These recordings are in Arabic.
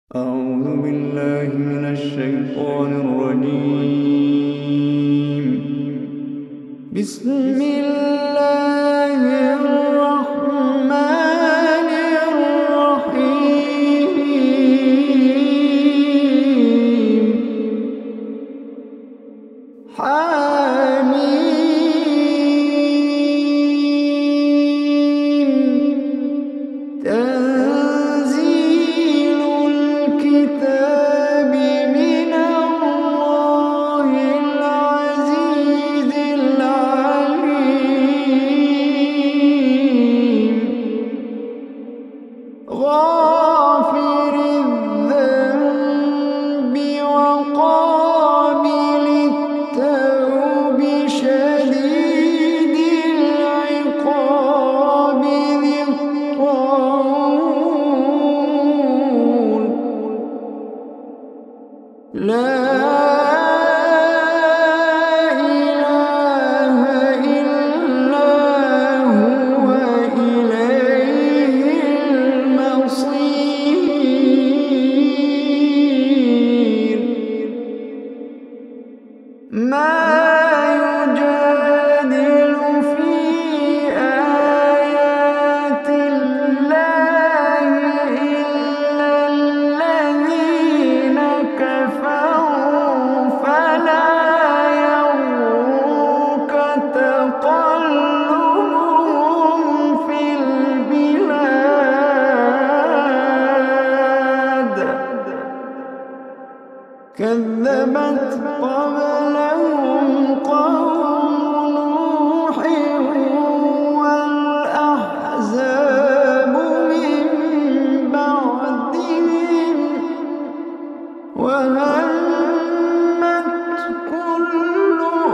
أعوذ بالله من الشيطان الرجيم. بسم الله الرحمن الرحيم. حميم. تنزيل الكتاب من الله العزيز العليم. غافر الذنب وقابل التوب شديد العقاب ذي الطول. لا إله إلا هو إليه المصير. ما يجادل في آيات الله إلا الذين كفروا فلا يغرك تقلبهم في البلاد. كذبت قبلهم قوم نوح والأحزاب من بعدهم وهمت كل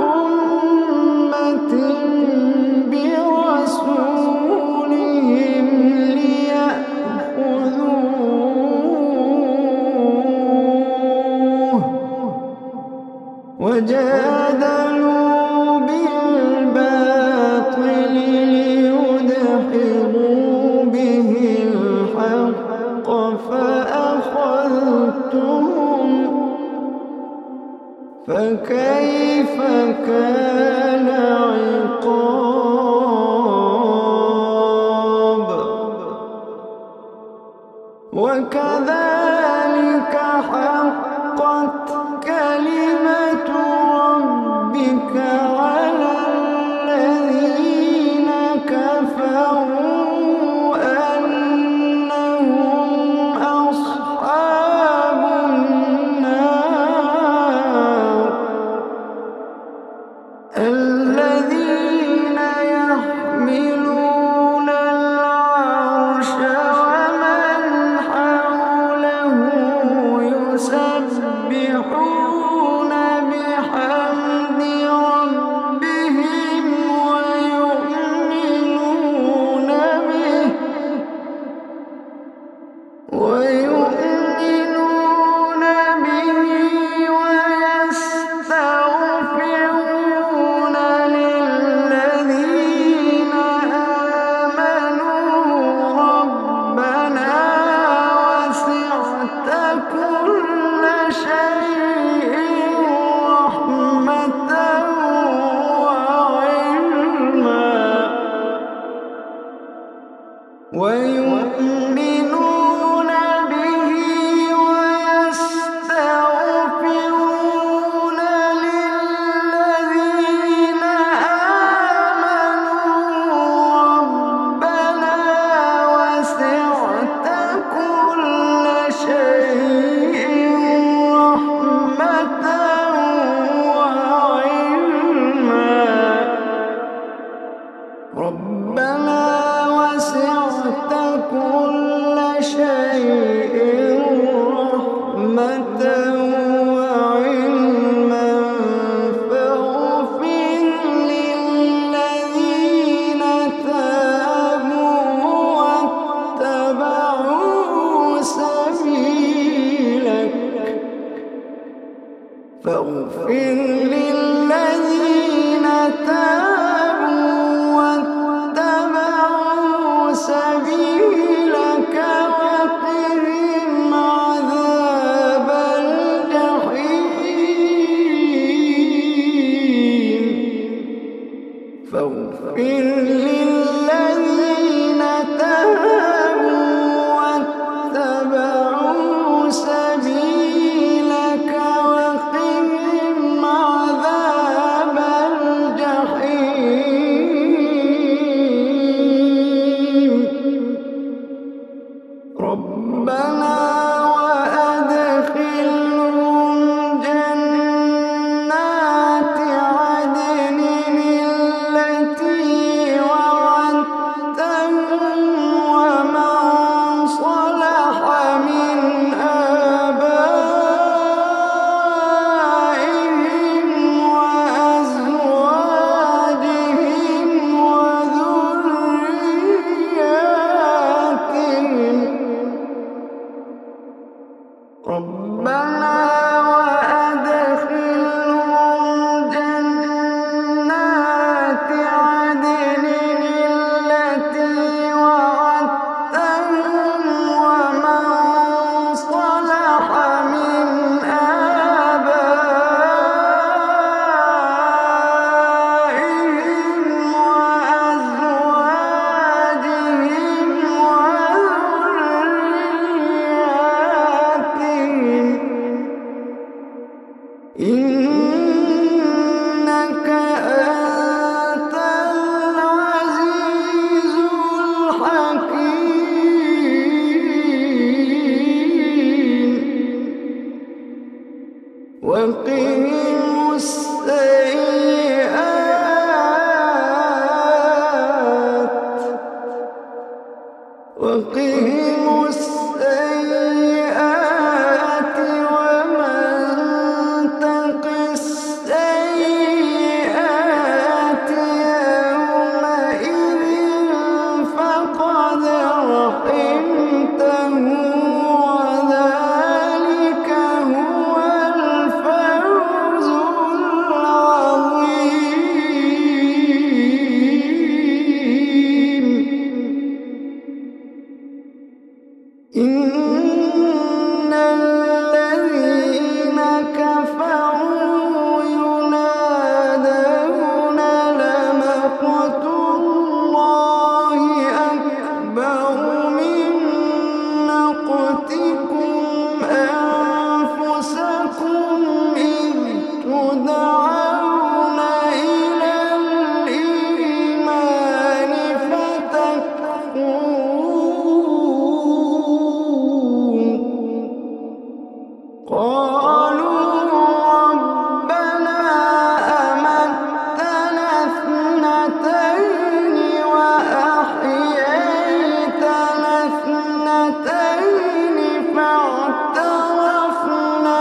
أمة برسولهم ليأخذوه وجادلوا بالباطل ليدحضوا به الحق فأخذتهم فكيف كان عقاب. وكذلك حقت كلمة ربك على الذين كفروا أنهم أصحاب النار. الذين يحملون العرش ومن حوله يسبحون بحمد ربهم ويؤمنون به ويستغفرون للذين آمنوا ربنا وسعت كل شيء رحمة وعلما. ويؤمنون به ويستغفرون للذين آمنوا ربنا وسعت كل شيء رحمة وعلما. ربنا وسعت كل شيء رحمة وعلما فاغفر للذين تابوا واتبعوا سبيلك. فاغفر للذين تابوا واتبعوا سبيلك وقهم عذاب ربنا وأدخلهم جنات عدن التي وعدتهم ومن صلح من آبائهم وأزواجهم وذرياتهم إنك أنت العزيز الحكيم وقهم السيئات ومن تق السيئات يومئذ فقد رحمته وذلك هو الفوز العظيم إن الذين كفروا ينادون لمقت الله أكبر من مقتكم أنفسكم إذ تدعون إلى الإيمان فتكفرون قالوا ربنا أمتنا اثنتين وأحييتنا اثنتين فاعترفنا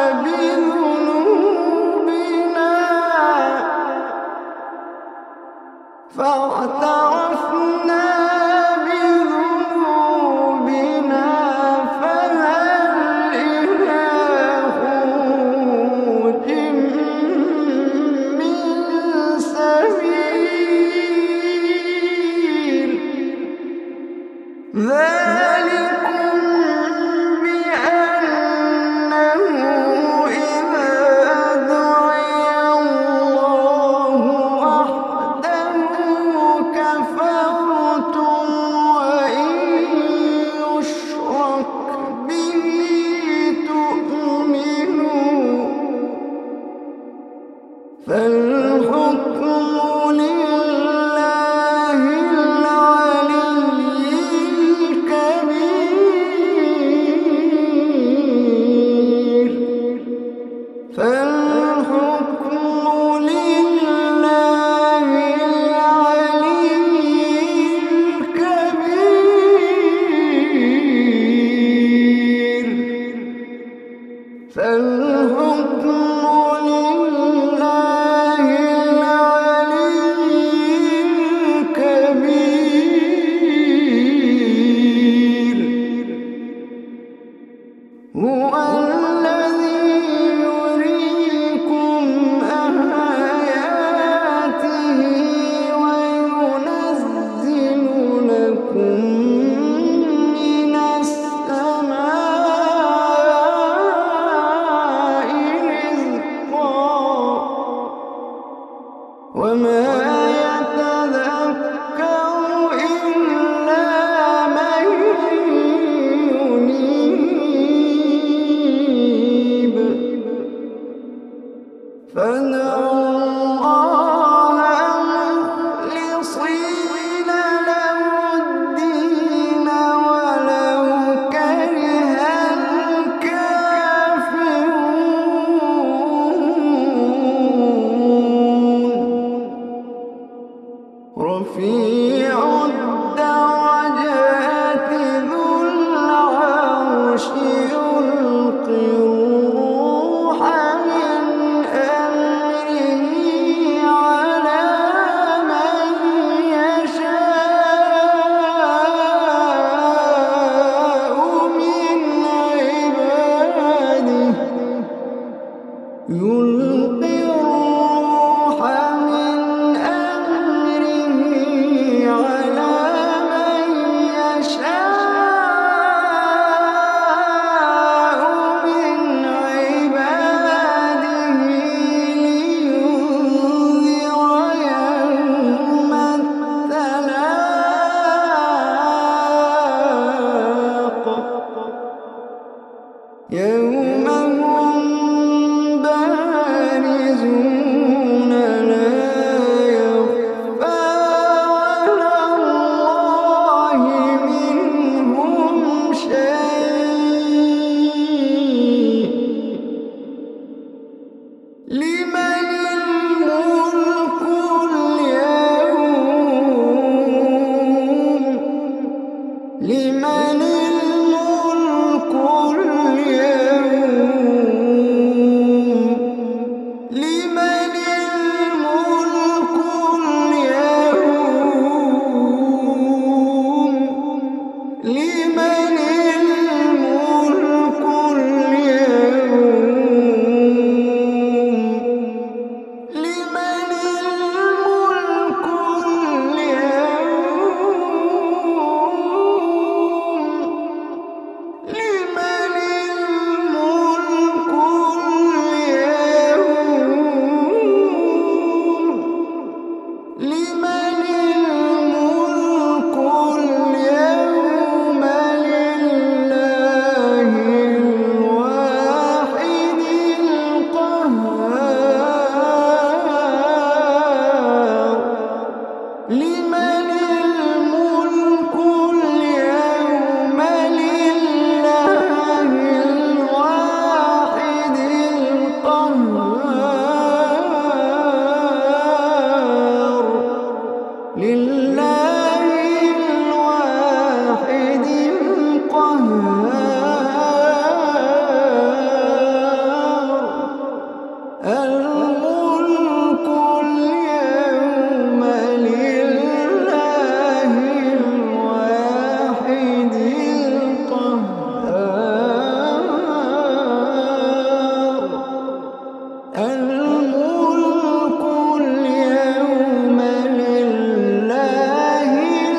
بذنوبنا فهل إلى خروج من سبيل ذلكم بأنه إذا دعي الله وحده كفرتم وإن يشرك به تؤمنوا فالحكم لله العلي الكبير فالحكم لله العلي الكبير فالحكم لله العلي الكبير هو الذي يريكم آياته وينزل لكم من السماء رزقا وما يتذكر إلا من ينيب فادعوا الله مخلصين له الدين ولو كره الكافرون رفيع الدرجات ذو العرش يلقي الروح من أمره يلقي الروح من أمره على من يشاء من عباده لينذر يوم التلاق يوم هم بارزون لا يخفى على الله منهم شيء لمن الملك اليوم لمن الملك اليوم لمن الملك اليوم لمن الملك اليوم لمن الملك اليوم لمن الملك اليوم لمن الملك اليوم لله الواحد القهار لمن الملك اليوم لله الواحد القهار لله الواحد القهار الملك اليوم لله الواحد القهار الملك اليوم لله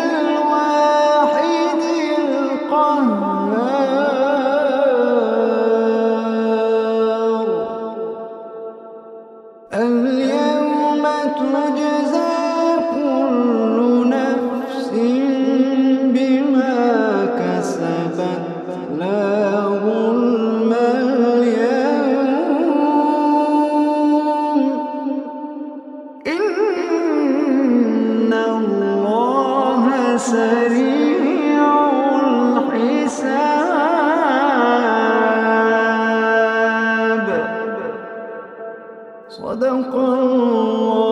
الواحد القهار اليوم تجزى كل نفس بما كسبت لا ظلم اليوم إن الله سريع الحساب صدق الله